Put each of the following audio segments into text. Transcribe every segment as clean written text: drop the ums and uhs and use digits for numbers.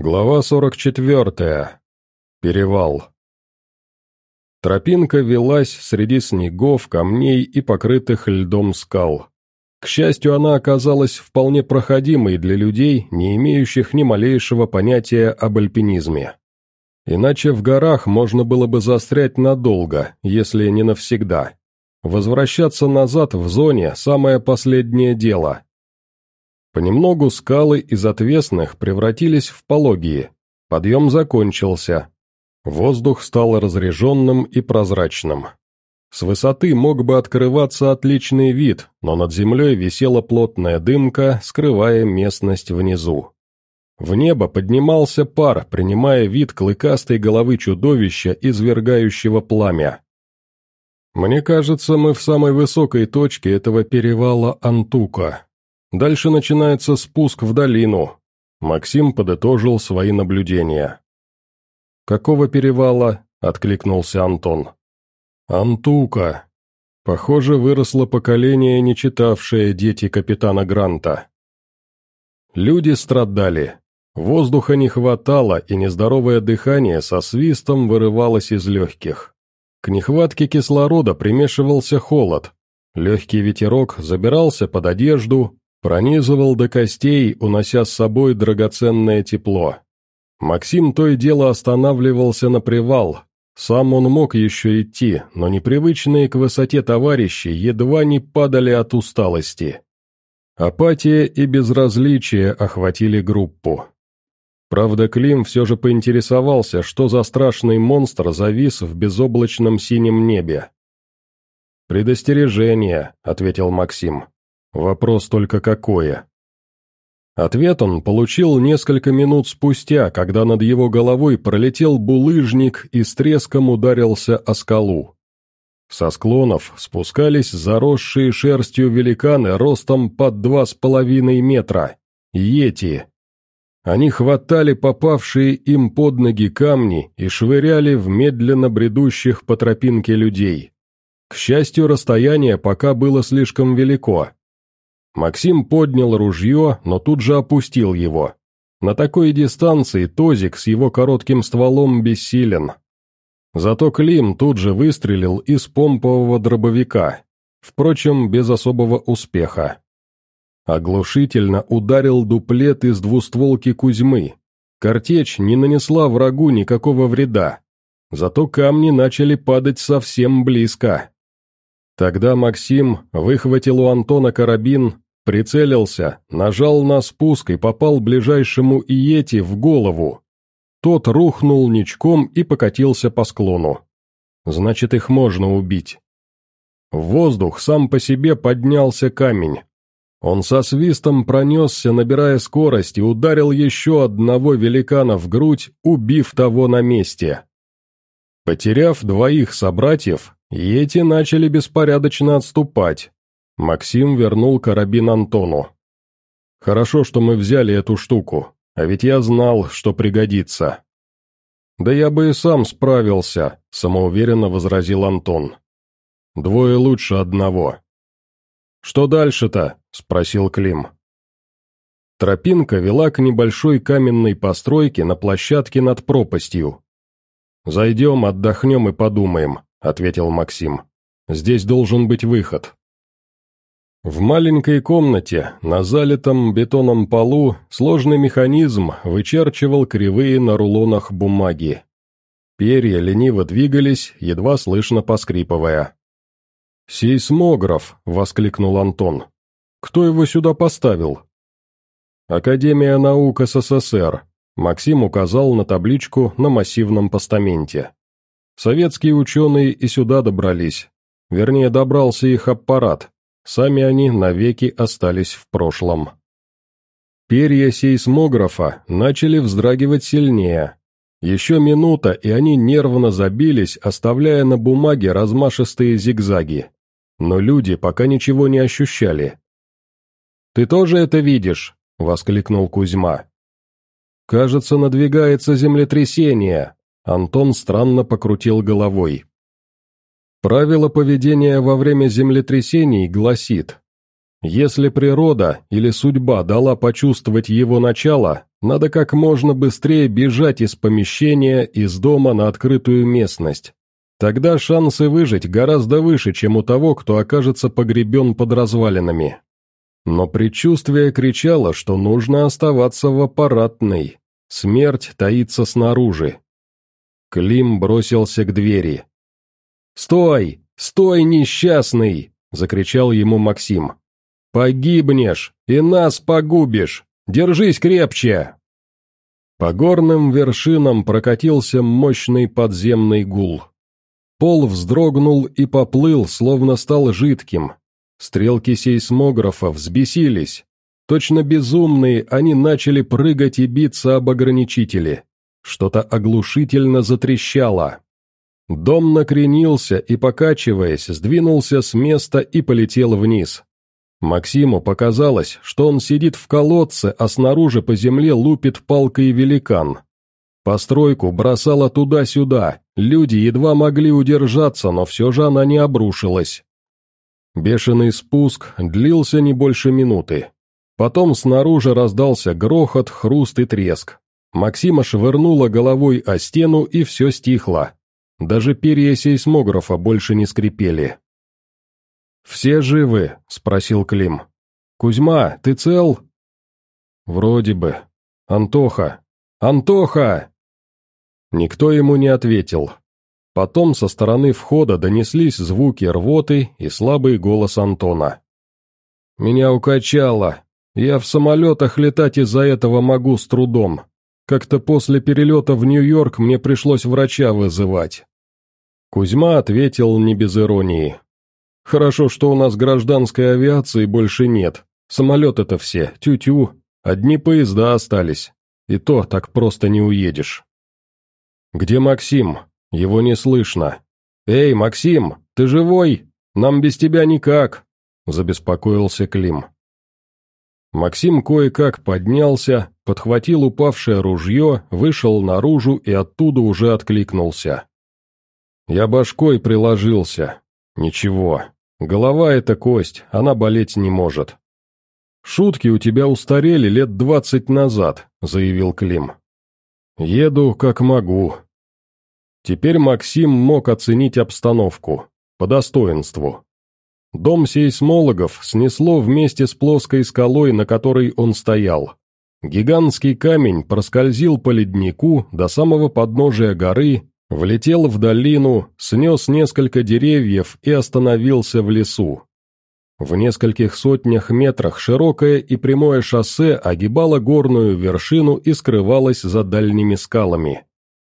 Глава 44. Перевал. Тропинка велась среди снегов, камней и покрытых льдом скал. К счастью, она оказалась вполне проходимой для людей, не имеющих ни малейшего понятия об альпинизме. Иначе в горах можно было бы застрять надолго, если не навсегда. Возвращаться назад в зоне – самое последнее дело. Понемногу скалы из отвесных превратились в пологие. Подъем закончился. Воздух стал разреженным и прозрачным. С высоты мог бы открываться отличный вид, но над землей висела плотная дымка, скрывая местность внизу. В небо поднимался пар, принимая вид клыкастой головы чудовища, извергающего пламя. «Мне кажется, мы в самой высокой точке этого перевала Антука. Дальше начинается спуск в долину», — Максим подытожил свои наблюдения. «Какого перевала?» — откликнулся Антон. «Антука. Похоже, выросло поколение, не читавшее «Дети капитана Гранта». Люди страдали. Воздуха не хватало, и нездоровое дыхание со свистом вырывалось из легких. К нехватке кислорода примешивался холод. Легкий ветерок забирался под одежду, пронизывал до костей, унося с собой драгоценное тепло. Максим то и дело останавливался на привал. Сам он мог еще идти, но непривычные к высоте товарищи едва не падали от усталости. Апатия и безразличие охватили группу. Правда, Клим все же поинтересовался, что за страшный монстр завис в безоблачном синем небе. «Предостережение», — ответил Максим. Вопрос только какое. Ответ он получил несколько минут спустя, когда над его головой пролетел булыжник и с треском ударился о скалу. Со склонов спускались заросшие шерстью великаны ростом под 2,5 метра. Йети. Они хватали попавшие им под ноги камни и швыряли в медленно бредущих по тропинке людей. К счастью, расстояние пока было слишком велико. Максим поднял ружье, но тут же опустил его. На такой дистанции Тозик с его коротким стволом бессилен. Зато Клим тут же выстрелил из помпового дробовика, впрочем, без особого успеха. Оглушительно ударил дуплет из двустволки Кузьмы. Картечь не нанесла врагу никакого вреда, зато камни начали падать совсем близко. Тогда Максим выхватил у Антона карабин, прицелился, нажал на спуск и попал ближайшему Йети в голову. Тот рухнул ничком и покатился по склону. Значит, их можно убить. В воздух сам по себе поднялся камень. Он со свистом пронесся, набирая скорость, и ударил еще одного великана в грудь, убив того на месте. Потеряв двоих собратьев, Йети начали беспорядочно отступать. Максим вернул карабин Антону. «Хорошо, что мы взяли эту штуку, а ведь я знал, что пригодится». «Да я бы и сам справился», — самоуверенно возразил Антон. «Двое лучше одного». «Что дальше-то?» — спросил Клим. Тропинка вела к небольшой каменной постройке на площадке над пропастью. «Зайдем, отдохнем и подумаем», — ответил Максим. «Здесь должен быть выход». В маленькой комнате, на залитом бетоном полу, сложный механизм вычерчивал кривые на рулонах бумаги. Перья лениво двигались, едва слышно поскрипывая. «Сейсмограф!» — воскликнул Антон. «Кто его сюда поставил?» «Академия наук СССР», — Максим указал на табличку на массивном постаменте. «Советские ученые и сюда добрались. Вернее, добрался их аппарат. Сами они навеки остались в прошлом». Перья сейсмографа начали вздрагивать сильнее. Еще минута, и они нервно забились, оставляя на бумаге размашистые зигзаги. Но люди пока ничего не ощущали. «Ты тоже это видишь?» — воскликнул Кузьма. «Кажется, надвигается землетрясение», — Антон странно покрутил головой. Правило поведения во время землетрясений гласит: Если природа или судьба дала почувствовать его начало, надо как можно быстрее бежать из помещения, из дома на открытую местность. Тогда шансы выжить гораздо выше, чем у того, кто окажется погребен под развалинами. Но предчувствие кричало, что нужно оставаться в аппаратной. Смерть таится снаружи. Клим бросился к двери. «Стой! Стой, несчастный!» — закричал ему Максим. «Погибнешь, и нас погубишь! Держись крепче!» По горным вершинам прокатился мощный подземный гул. Пол вздрогнул и поплыл, словно стал жидким. Стрелки сейсмографа взбесились. Точно безумные, они начали прыгать и биться об ограничители. Что-то оглушительно затрещало. Дом накренился и, покачиваясь, сдвинулся с места и полетел вниз. Максиму показалось, что он сидит в колодце, а снаружи по земле лупит палкой великан. Постройку бросала туда-сюда, люди едва могли удержаться, но все же она не обрушилась. Бешеный спуск длился не больше минуты. Потом снаружи раздался грохот, хруст и треск. Максима швырнула головой о стену, и все стихло. Даже перья сейсмографа больше не скрипели. «Все живы?» — спросил Клим. «Кузьма, ты цел?» «Вроде бы. Антоха! Антоха!» Никто ему не ответил. Потом со стороны входа донеслись звуки рвоты и слабый голос Антона. «Меня укачало. Я в самолетах летать из-за этого могу с трудом. Как-то после перелета в Нью-Йорк мне пришлось врача вызывать». Кузьма ответил не без иронии. «Хорошо, что у нас гражданской авиации больше нет. Самолеты-то все, тю-тю, одни поезда остались. И то так просто не уедешь». «Где Максим? Его не слышно. Эй, Максим, ты живой? Нам без тебя никак», — забеспокоился Клим. Максим кое-как поднялся, подхватил упавшее ружье, вышел наружу и оттуда уже откликнулся. «Я башкой приложился. Ничего. Голова — это кость, она болеть не может». «Шутки у тебя устарели лет 20 назад», — заявил Клим. «Еду как могу». Теперь Максим мог оценить обстановку, по достоинству. Дом сейсмологов снесло вместе с плоской скалой, на которой он стоял. Гигантский камень проскользил по леднику до самого подножия горы, влетел в долину, снес несколько деревьев и остановился в лесу. В нескольких сотнях метрах широкое и прямое шоссе огибало горную вершину и скрывалось за дальними скалами.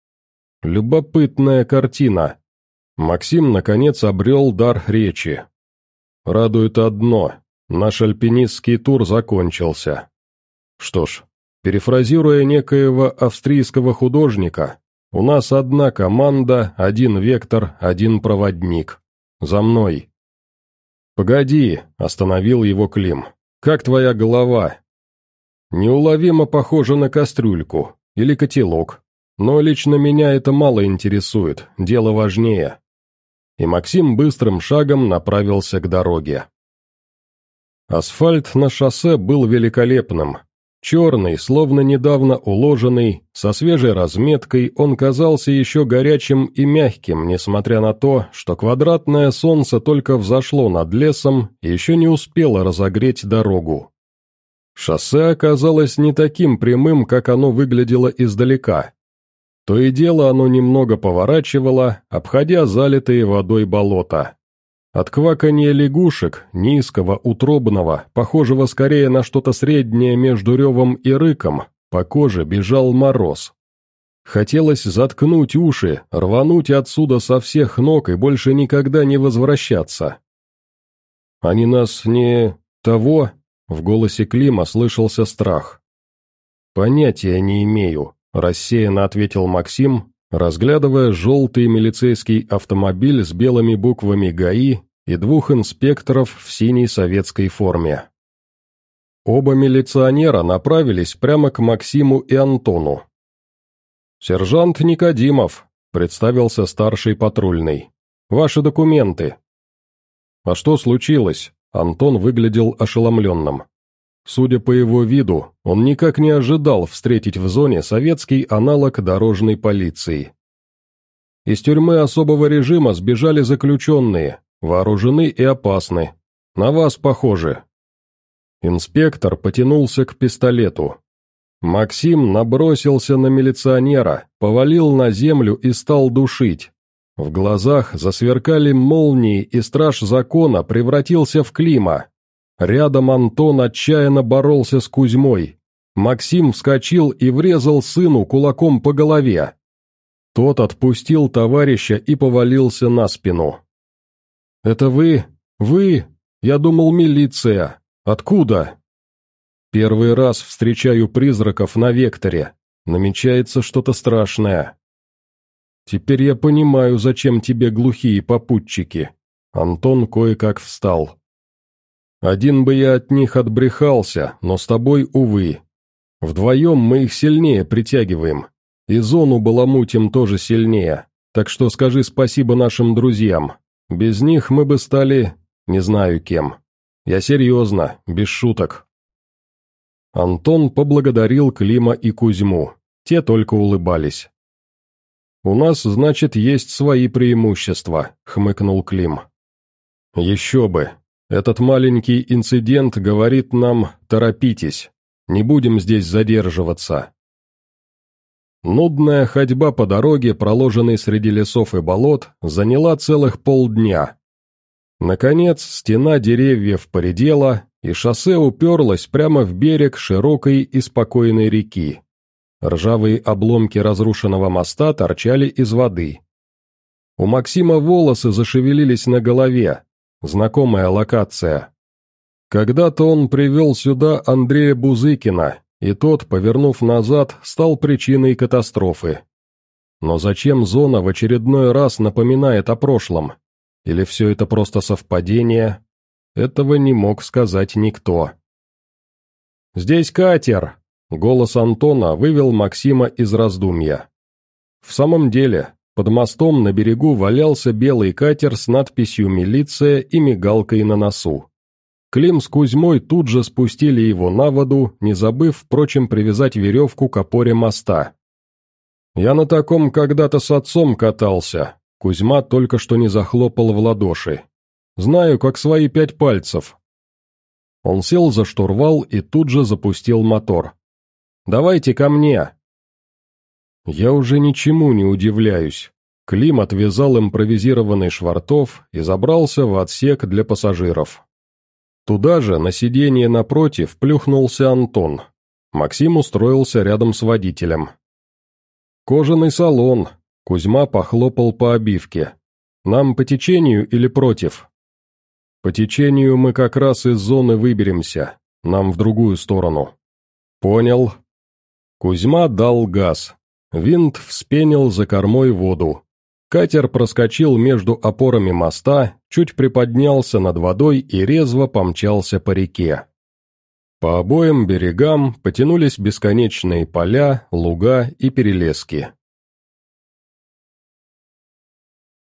Любопытная картина. Максим, наконец, обрел дар речи. Радует одно – наш альпинистский тур закончился. Что ж, перефразируя некоего австрийского художника, у нас одна команда, один вектор, один проводник. За мной. «Погоди», – остановил его Клим. «Как твоя голова?» «Неуловимо похожа на кастрюльку или котелок, но лично меня это мало интересует, дело важнее». И Максим быстрым шагом направился к дороге. Асфальт на шоссе был великолепным. Черный, словно недавно уложенный, со свежей разметкой, он казался еще горячим и мягким, несмотря на то, что квадратное солнце только взошло над лесом и еще не успело разогреть дорогу. Шоссе оказалось не таким прямым, как оно выглядело издалека. То и дело оно немного поворачивало, обходя залитые водой болота. От кваканья лягушек, низкого, утробного, похожего скорее на что-то среднее между ревом и рыком, по коже бежал мороз. Хотелось заткнуть уши, рвануть отсюда со всех ног и больше никогда не возвращаться. «Они нас не... того?» — в голосе Клима слышался страх. «Понятия не имею», — рассеянно ответил Максим, разглядывая желтый милицейский автомобиль с белыми буквами ГАИ и двух инспекторов в синей советской форме. Оба милиционера направились прямо к Максиму и Антону. «Сержант Никодимов», — представился старший патрульный. «Ваши документы». «А что случилось?» — Антон выглядел ошеломленным. Судя по его виду, он никак не ожидал встретить в зоне советский аналог дорожной полиции. Из тюрьмы особого режима сбежали заключенные, вооружены и опасны. На вас похожи. Инспектор потянулся к пистолету. Максим набросился на милиционера, повалил на землю и стал душить. В глазах засверкали молнии, и страж закона превратился в Клима. Рядом Антон отчаянно боролся с Кузьмой. Максим вскочил и врезал сыну кулаком по голове. Тот отпустил товарища и повалился на спину. «Это вы? Вы? Я думал, милиция. Откуда?» «Первый раз встречаю призраков на Векторе. Намечается что-то страшное». «Теперь я понимаю, зачем тебе глухие попутчики». Антон кое-как встал. «Один бы я от них отбрехался, но с тобой, увы. Вдвоем мы их сильнее притягиваем, и зону баламутим тоже сильнее, так что скажи спасибо нашим друзьям. Без них мы бы стали... не знаю кем. Я серьезно, без шуток». Антон поблагодарил Клима и Кузьму, те только улыбались. «У нас, значит, есть свои преимущества», — хмыкнул Клим. «Еще бы. Этот маленький инцидент говорит нам: торопитесь, не будем здесь задерживаться». Нудная ходьба по дороге, проложенной среди лесов и болот, заняла целых полдня. Наконец, стена деревьев поредела, и шоссе уперлось прямо в берег широкой и спокойной реки. Ржавые обломки разрушенного моста торчали из воды. У Максима волосы зашевелились на голове. Знакомая локация. Когда-то он привел сюда Андрея Бузыкина, и тот, повернув назад, стал причиной катастрофы. Но зачем зона в очередной раз напоминает о прошлом? Или все это просто совпадение? Этого не мог сказать никто. «Здесь катер!» — голос Антона вывел Максима из раздумья. В самом деле, под мостом на берегу валялся белый катер с надписью «Милиция» и мигалкой на носу. Клим с Кузьмой тут же спустили его на воду, не забыв, впрочем, привязать веревку к опоре моста. «Я на таком когда-то с отцом катался», — Кузьма только что не захлопал в ладоши. «Знаю, как свои 5 пальцев». Он сел за штурвал и тут же запустил мотор. «Давайте ко мне». Я уже ничему не удивляюсь. Клим отвязал импровизированный швартов и забрался в отсек для пассажиров. Туда же, на сиденье напротив, плюхнулся Антон. Максим устроился рядом с водителем. «Кожаный салон», — Кузьма похлопал по обивке. «Нам по течению или против?» «По течению мы как раз из зоны выберемся, нам в другую сторону». «Понял». Кузьма дал газ. Винт вспенил за кормой воду. Катер проскочил между опорами моста, чуть приподнялся над водой и резво помчался по реке. По обоим берегам потянулись бесконечные поля, луга и перелески.